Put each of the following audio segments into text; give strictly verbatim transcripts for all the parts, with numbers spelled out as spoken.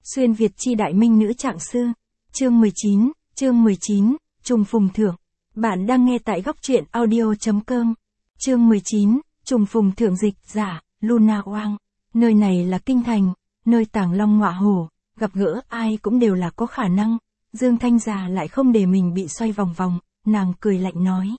Xuyên Việt chi đại minh nữ trạng sư. Chương mười chín, chương mười chín, trùng phùng thưởng. Bạn đang nghe tại góc truyện audio.com. Chương mười chín, trùng phùng thưởng dịch giả, Luna Oang. Nơi này là kinh thành, nơi tàng long ngọa hổ, gặp gỡ ai cũng đều là có khả năng. Dương Thanh già lại không để mình bị xoay vòng vòng, nàng cười lạnh nói.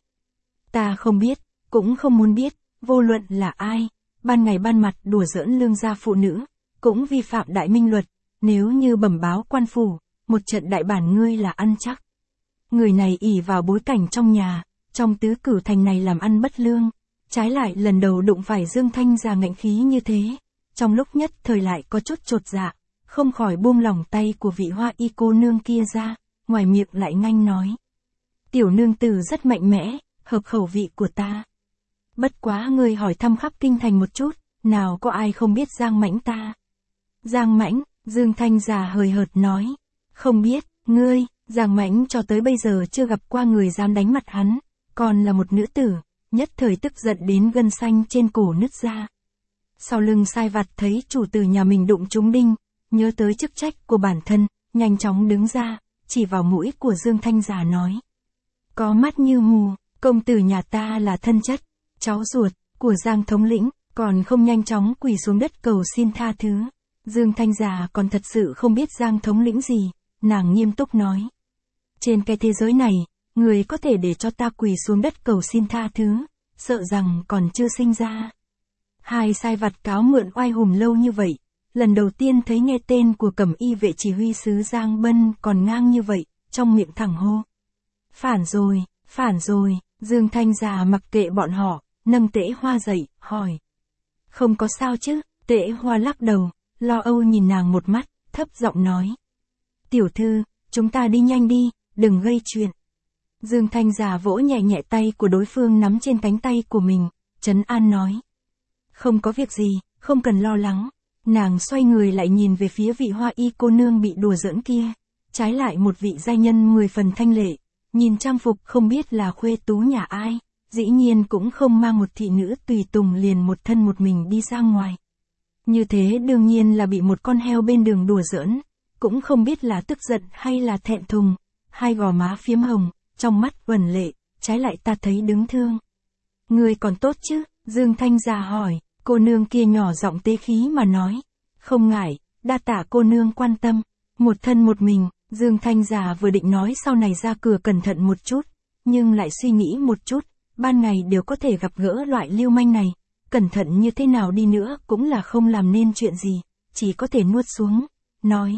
Ta không biết, cũng không muốn biết, vô luận là ai, ban ngày ban mặt đùa giỡn lương gia phụ nữ, cũng vi phạm đại minh luật, nếu như bẩm báo quan phủ, một trận đại bản ngươi là ăn chắc. Người này ỷ vào bối cảnh trong nhà, trong tứ cửu thành này làm ăn bất lương, trái lại lần đầu đụng phải Dương Thanh già ngạnh khí như thế, trong lúc nhất thời lại có chút chột dạ, không khỏi buông lỏng tay của vị hoa y cô nương kia ra, ngoài miệng lại nhanh nói. Tiểu nương tử rất mạnh mẽ, hợp khẩu vị của ta. Bất quá ngươi hỏi thăm khắp kinh thành một chút, nào có ai không biết Giang Mãnh ta. Giang Mãnh, Dương Thanh già hời hợt nói. Không biết, ngươi, Giang Mãnh cho tới bây giờ chưa gặp qua người dám đánh mặt hắn, còn là một nữ tử, nhất thời tức giận đến gân xanh trên cổ nứt ra. Sau lưng sai vặt thấy chủ tử nhà mình đụng trúng đinh, nhớ tới chức trách của bản thân, nhanh chóng đứng ra, chỉ vào mũi của Dương Thanh già nói. Có mắt như mù, công tử nhà ta là thân chất, cháu ruột, của Giang thống lĩnh, còn không nhanh chóng quỳ xuống đất cầu xin tha thứ. Dương Thanh già còn thật sự không biết Giang thống lĩnh gì, nàng nghiêm túc nói. Trên cái thế giới này, người có thể để cho ta quỳ xuống đất cầu xin tha thứ, sợ rằng còn chưa sinh ra. Hai sai vặt cáo mượn oai hùng lâu như vậy, lần đầu tiên thấy nghe tên của cẩm y vệ chỉ huy sứ Giang Bân còn ngang như vậy, trong miệng thẳng hô. Phản rồi, phản rồi, Dương Thanh già mặc kệ bọn họ, nâng Tễ Hoa dậy, hỏi. Không có sao chứ, Tễ Hoa lắc đầu, lo âu nhìn nàng một mắt, thấp giọng nói. Tiểu thư, chúng ta đi nhanh đi, đừng gây chuyện. Dương Thanh già vỗ nhẹ nhẹ tay của đối phương nắm trên cánh tay của mình, trấn an nói. Không có việc gì, không cần lo lắng. Nàng xoay người lại nhìn về phía vị hoa y cô nương bị đùa giỡn kia, trái lại một vị giai nhân mười phần thanh lệ, nhìn trang phục không biết là khuê tú nhà ai, dĩ nhiên cũng không mang một thị nữ tùy tùng liền một thân một mình đi ra ngoài. Như thế đương nhiên là bị một con heo bên đường đùa giỡn, cũng không biết là tức giận hay là thẹn thùng, hai gò má phiếm hồng, trong mắt uẩn lệ, trái lại ta thấy đứng thương. Người còn tốt chứ? Dương Thanh già hỏi, cô nương kia nhỏ giọng tế khí mà nói. Không ngại, đa tạ cô nương quan tâm, một thân một mình, Dương Thanh già vừa định nói sau này ra cửa cẩn thận một chút, nhưng lại suy nghĩ một chút, ban ngày đều có thể gặp gỡ loại lưu manh này, cẩn thận như thế nào đi nữa cũng là không làm nên chuyện gì, chỉ có thể nuốt xuống, nói.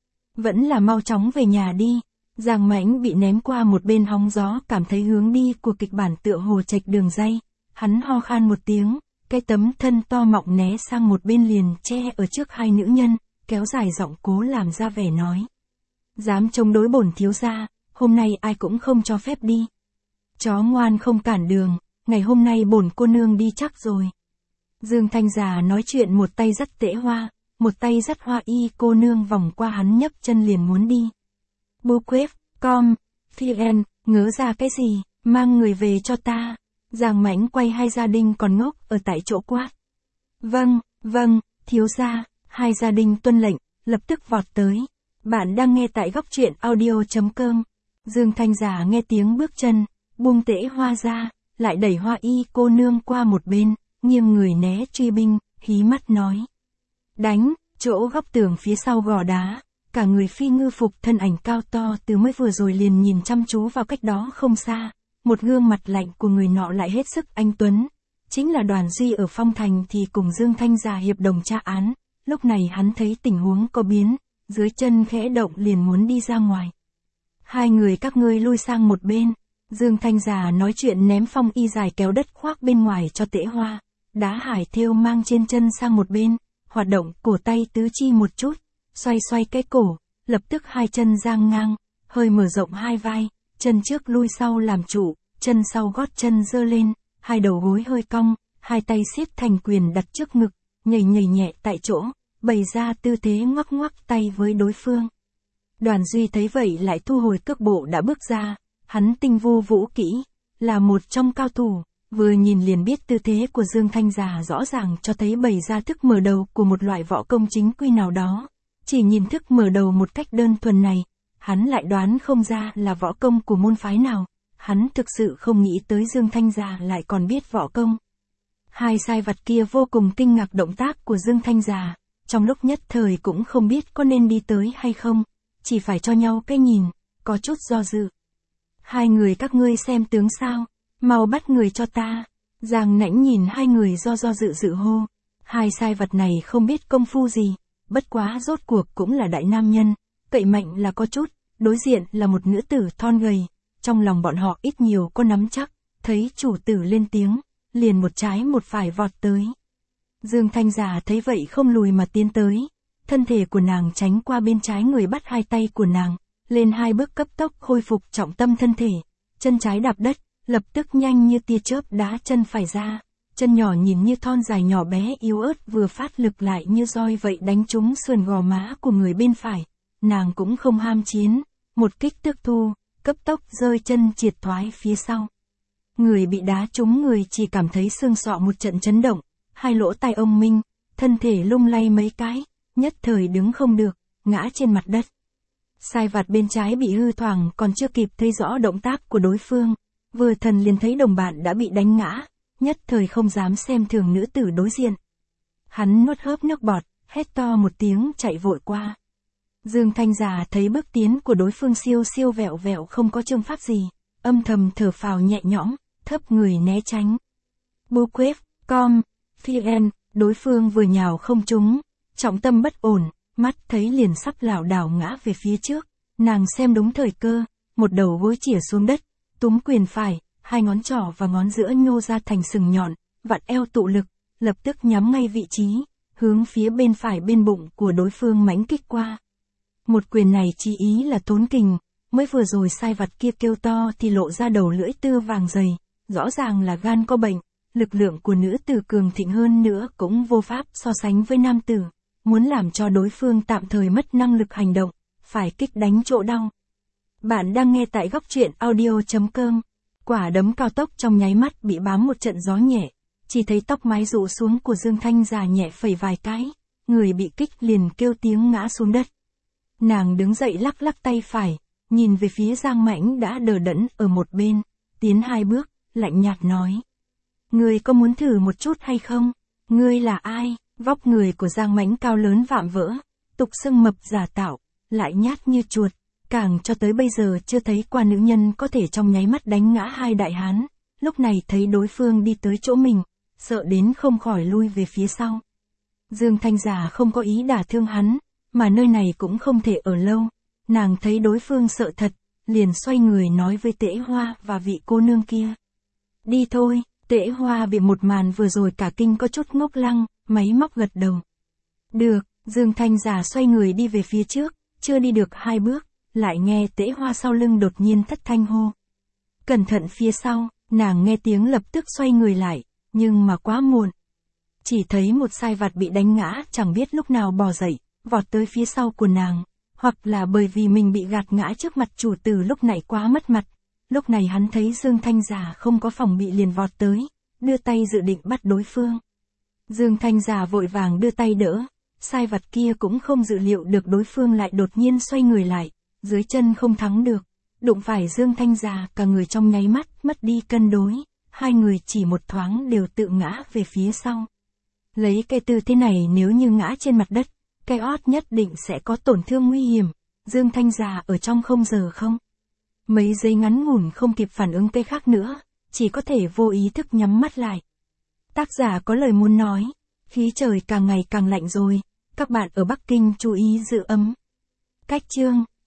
Vẫn là mau chóng về nhà đi. Giang Mãnh bị ném qua một bên hóng gió cảm thấy hướng đi của kịch bản tựa hồ trạch đường dây, hắn ho khan một tiếng, cái tấm thân to mọng né sang một bên liền che ở trước hai nữ nhân, kéo dài giọng cố làm ra vẻ nói. Dám chống đối bổn thiếu gia, hôm nay ai cũng không cho phép đi. Chó ngoan không cản đường, ngày hôm nay bổn cô nương đi chắc rồi. Dương Thanh già nói chuyện một tay dắt Tễ Hoa, một tay dắt hoa y cô nương vòng qua hắn nhấc chân liền muốn đi. Buquet, com, Phien, ngớ ra cái gì, mang người về cho ta. Giang Mãnh quay hai gia đình còn ngốc ở tại chỗ quát. Vâng, vâng, thiếu gia, hai gia đình tuân lệnh, lập tức vọt tới. Bạn đang nghe tại góc truyện audio.com. Dương Thanh già nghe tiếng bước chân, buông Tễ Hoa ra, lại đẩy hoa y cô nương qua một bên, nghiêng người né truy binh, hí mắt nói. Đánh, chỗ góc tường phía sau gò đá, cả người phi ngư phục thân ảnh cao to từ mới vừa rồi liền nhìn chăm chú vào cách đó không xa, một gương mặt lạnh của người nọ lại hết sức anh tuấn, chính là Đoàn Duy ở Phong Thành thì cùng Dương Thanh già hiệp đồng tra án, lúc này hắn thấy tình huống có biến, dưới chân khẽ động liền muốn đi ra ngoài. Hai người các ngươi lui sang một bên, Dương Thanh già nói chuyện ném phong y dài kéo đất khoác bên ngoài cho Tễ Hoa, đá hải thêu mang trên chân sang một bên, hoạt động cổ tay tứ chi một chút, xoay xoay cái cổ, lập tức hai chân giang ngang, hơi mở rộng hai vai, chân trước lui sau làm trụ, chân sau gót chân giơ lên, hai đầu gối hơi cong, hai tay siết thành quyền đặt trước ngực, nhảy nhảy nhẹ tại chỗ, bày ra tư thế ngoắc ngoắc tay với đối phương. Đoàn Duy thấy vậy lại thu hồi cước bộ đã bước ra, hắn tinh vô vũ kỹ, là một trong cao thủ, vừa nhìn liền biết tư thế của Dương Thanh già rõ ràng cho thấy bày ra thức mở đầu của một loại võ công chính quy nào đó. Chỉ nhìn thức mở đầu một cách đơn thuần này, hắn lại đoán không ra là võ công của môn phái nào, hắn thực sự không nghĩ tới Dương Thanh Già lại còn biết võ công. Hai sai vặt kia vô cùng kinh ngạc động tác của Dương Thanh Già, trong lúc nhất thời cũng không biết có nên đi tới hay không, chỉ phải cho nhau cái nhìn, có chút do dự. Hai người các ngươi xem tướng sao, mau bắt người cho ta. Giang Nãnh nhìn hai người do do dự dự hô. Hai sai vật này không biết công phu gì, bất quá rốt cuộc cũng là đại nam nhân, cậy mạnh là có chút, đối diện là một nữ tử thon gầy, trong lòng bọn họ ít nhiều có nắm chắc, thấy chủ tử lên tiếng, liền một trái một phải vọt tới. Dương Thanh Già thấy vậy không lùi mà tiến tới, thân thể của nàng tránh qua bên trái người bắt hai tay của nàng, lên hai bước cấp tốc khôi phục trọng tâm thân thể, chân trái đạp đất, lập tức nhanh như tia chớp đá chân phải ra, chân nhỏ nhìn như thon dài nhỏ bé yếu ớt vừa phát lực lại như roi vậy đánh trúng sườn gò má của người bên phải, nàng cũng không ham chiến, một kích tức thu, cấp tốc rơi chân triệt thoái phía sau. Người bị đá trúng người chỉ cảm thấy xương sọ một trận chấn động, hai lỗ tai ông minh, thân thể lung lay mấy cái, nhất thời đứng không được, ngã trên mặt đất. Sai vặt bên trái bị hư thoảng còn chưa kịp thấy rõ động tác của đối phương, vừa thần liền thấy đồng bạn đã bị đánh ngã, nhất thời không dám xem thường nữ tử đối diện. Hắn nuốt hớp nước bọt, hét to một tiếng chạy vội qua. Dương Thanh Già thấy bước tiến của đối phương siêu siêu vẹo vẹo không có chương pháp gì, âm thầm thở phào nhẹ nhõm, thấp người né tránh. Bu quếp, com, phi en, đối phương vừa nhào không trúng, trọng tâm bất ổn, mắt thấy liền sắp lảo đảo ngã về phía trước, nàng xem đúng thời cơ, một đầu gối chĩa xuống đất, túm quyền phải, hai ngón trỏ và ngón giữa nhô ra thành sừng nhọn, vặn eo tụ lực, lập tức nhắm ngay vị trí, hướng phía bên phải bên bụng của đối phương mãnh kích qua. Một quyền này chí ý là tốn kình, mới vừa rồi sai vặt kia kêu to thì lộ ra đầu lưỡi tư vàng dày, rõ ràng là gan có bệnh, lực lượng của nữ tử cường thịnh hơn nữa cũng vô pháp so sánh với nam tử, muốn làm cho đối phương tạm thời mất năng lực hành động, phải kích đánh chỗ đau. Bạn đang nghe tại góc truyện audio chấm com. Quả đấm cao tốc trong nháy mắt bị bám một trận gió nhẹ, chỉ thấy tóc mái rũ xuống của Dương Thanh Già nhẹ phẩy vài cái, người bị kích liền kêu tiếng ngã xuống đất. Nàng đứng dậy lắc lắc tay phải, nhìn về phía Giang Mãnh đã đờ đẫn ở một bên, tiến hai bước, lạnh nhạt nói. Ngươi có muốn thử một chút hay không? Ngươi là ai? Vóc người của Giang Mãnh cao lớn vạm vỡ, tục xưng mập giả tạo, lại nhát như chuột, càng cho tới bây giờ chưa thấy qua nữ nhân có thể trong nháy mắt đánh ngã hai đại hán, lúc này thấy đối phương đi tới chỗ mình, sợ đến không khỏi lui về phía sau. Dương Thanh Già không có ý đả thương hắn, mà nơi này cũng không thể ở lâu, nàng thấy đối phương sợ thật, liền xoay người nói với Tễ Hoa và vị cô nương kia. Đi thôi. Tễ Hoa bị một màn vừa rồi cả kinh có chút ngốc lăng, máy móc gật đầu. Được, Dương Thanh Già xoay người đi về phía trước, chưa đi được hai bước, lại nghe Tễ Hoa sau lưng đột nhiên thất thanh hô. Cẩn thận phía sau, nàng nghe tiếng lập tức xoay người lại, nhưng mà quá muộn. Chỉ thấy một sai vặt bị đánh ngã chẳng biết lúc nào bò dậy, vọt tới phía sau của nàng, hoặc là bởi vì mình bị gạt ngã trước mặt chủ tử lúc nãy quá mất mặt. Lúc này hắn thấy Dương Thanh Già không có phòng bị liền vọt tới, đưa tay dự định bắt đối phương. Dương Thanh Già vội vàng đưa tay đỡ, sai vặt kia cũng không dự liệu được đối phương lại đột nhiên xoay người lại, dưới chân không thắng được, đụng phải Dương Thanh Già cả người trong nháy mắt mất đi cân đối, hai người chỉ một thoáng đều tự ngã về phía sau. Lấy cái tư thế này nếu như ngã trên mặt đất, cái ót nhất định sẽ có tổn thương nguy hiểm, Dương Thanh Già ở trong không giờ không. Mấy giây ngắn ngủn không kịp phản ứng cái khác nữa, chỉ có thể vô ý thức nhắm mắt lại. Tác giả có lời muốn nói, khí trời càng ngày càng lạnh rồi, các bạn ở Bắc Kinh chú ý giữ ấm. Cách chương